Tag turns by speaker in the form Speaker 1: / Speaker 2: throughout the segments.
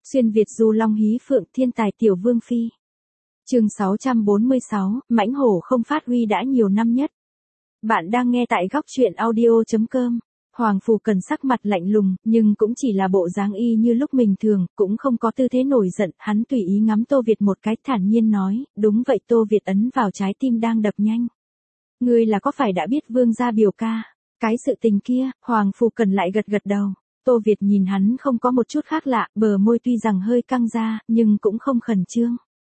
Speaker 1: Xuyên Việt du long hí phượng thiên tài tiểu vương phi. Chương 646, mãnh hổ không phát huy đã nhiều năm nhất. Bạn đang nghe tại góc truyện audio.com. Hoàng Phù Cần sắc mặt lạnh lùng, nhưng cũng chỉ là bộ dáng y như lúc bình thường, cũng không có tư thế nổi giận, hắn tùy ý ngắm Tô Việt một cái thản nhiên nói, đúng vậy. Tô Việt ấn vào trái tim đang đập nhanh. Ngươi là có phải đã biết vương gia biểu ca? Cái sự tình kia, Hoàng Phù Cần lại gật gật đầu. Tô Việt nhìn hắn không có một chút khác lạ, bờ môi tuy rằng hơi căng ra, nhưng cũng không khẩn trương.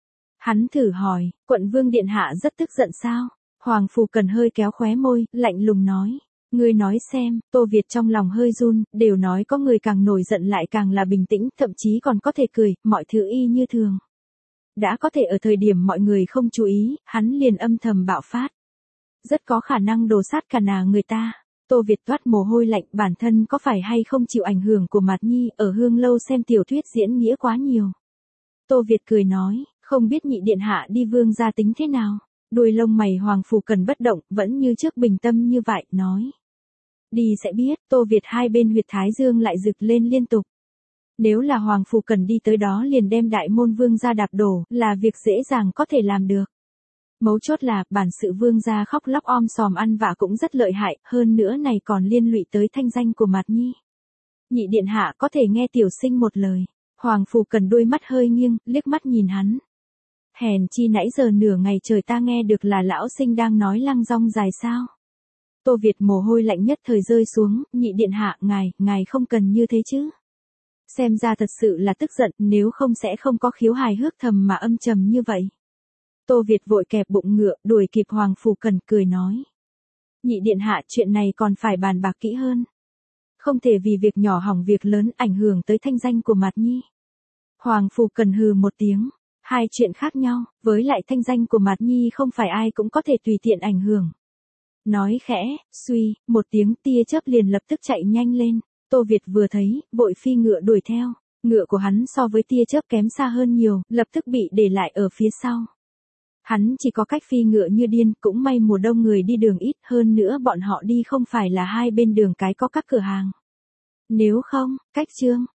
Speaker 1: Hắn thử hỏi, quận vương điện hạ rất tức giận sao? Hoàng Phù Cần hơi kéo khóe môi, lạnh lùng nói. Ngươi nói xem. Tô Việt trong lòng hơi run, đều nói có người càng nổi giận lại càng là bình tĩnh, thậm chí còn có thể cười, mọi thứ y như thường. Đã có thể ở thời điểm mọi người không chú ý, hắn liền âm thầm bạo phát. Rất có khả năng đồ sát cả nà người ta. Tô Việt toát mồ hôi lạnh, bản thân có phải hay không chịu ảnh hưởng của Mạt Nhi ở Hương Lâu xem tiểu thuyết diễn nghĩa quá nhiều. Tô Việt cười nói, không biết nhị điện hạ đi vương gia tính thế nào. Đuôi lông mày Hoàng Phù Cần bất động, vẫn như trước bình tâm như vậy, nói. Đi sẽ biết. Tô Việt hai bên huyệt thái dương lại rực lên liên tục. Nếu là Hoàng Phù Cần đi tới đó liền đem đại môn vương gia đạp đổ, là việc dễ dàng có thể làm được. Mấu chốt là, bản sự vương gia khóc lóc om sòm ăn vạ cũng rất lợi hại, hơn nữa này còn liên lụy tới thanh danh của Mạt Nhi. Nhị điện hạ có thể nghe tiểu sinh một lời. Hoàng Phù Cần đôi mắt hơi nghiêng, liếc mắt nhìn hắn. Hèn chi nãy giờ nửa ngày trời ta nghe được là lão sinh đang nói lăng rong dài sao. Tô Việt mồ hôi lạnh nhất thời rơi xuống, nhị điện hạ, ngài không cần như thế chứ. Xem ra thật sự là tức giận, nếu không sẽ không có khiếu hài hước thầm mà âm trầm như vậy. Tô Việt vội kẹp bụng ngựa, đuổi kịp Hoàng Phù Cần, cười nói. Nhị điện hạ, chuyện này còn phải bàn bạc kỹ hơn. Không thể vì việc nhỏ hỏng việc lớn, ảnh hưởng tới thanh danh của Mạt Nhi. Hoàng Phù Cần hừ một tiếng. Hai chuyện khác nhau, với lại thanh danh của Mạt Nhi không phải ai cũng có thể tùy tiện ảnh hưởng. Nói khẽ, suy, một tiếng tia chớp liền lập tức chạy nhanh lên. Tô Việt vừa thấy, vội phi ngựa đuổi theo. Ngựa của hắn so với tia chớp kém xa hơn nhiều, lập tức bị để lại ở phía sau. Hắn chỉ có cách phi ngựa như điên, cũng may mùa đông người đi đường ít, hơn nữa bọn họ đi không phải là hai bên đường cái có các cửa hàng. Nếu không, cách chương,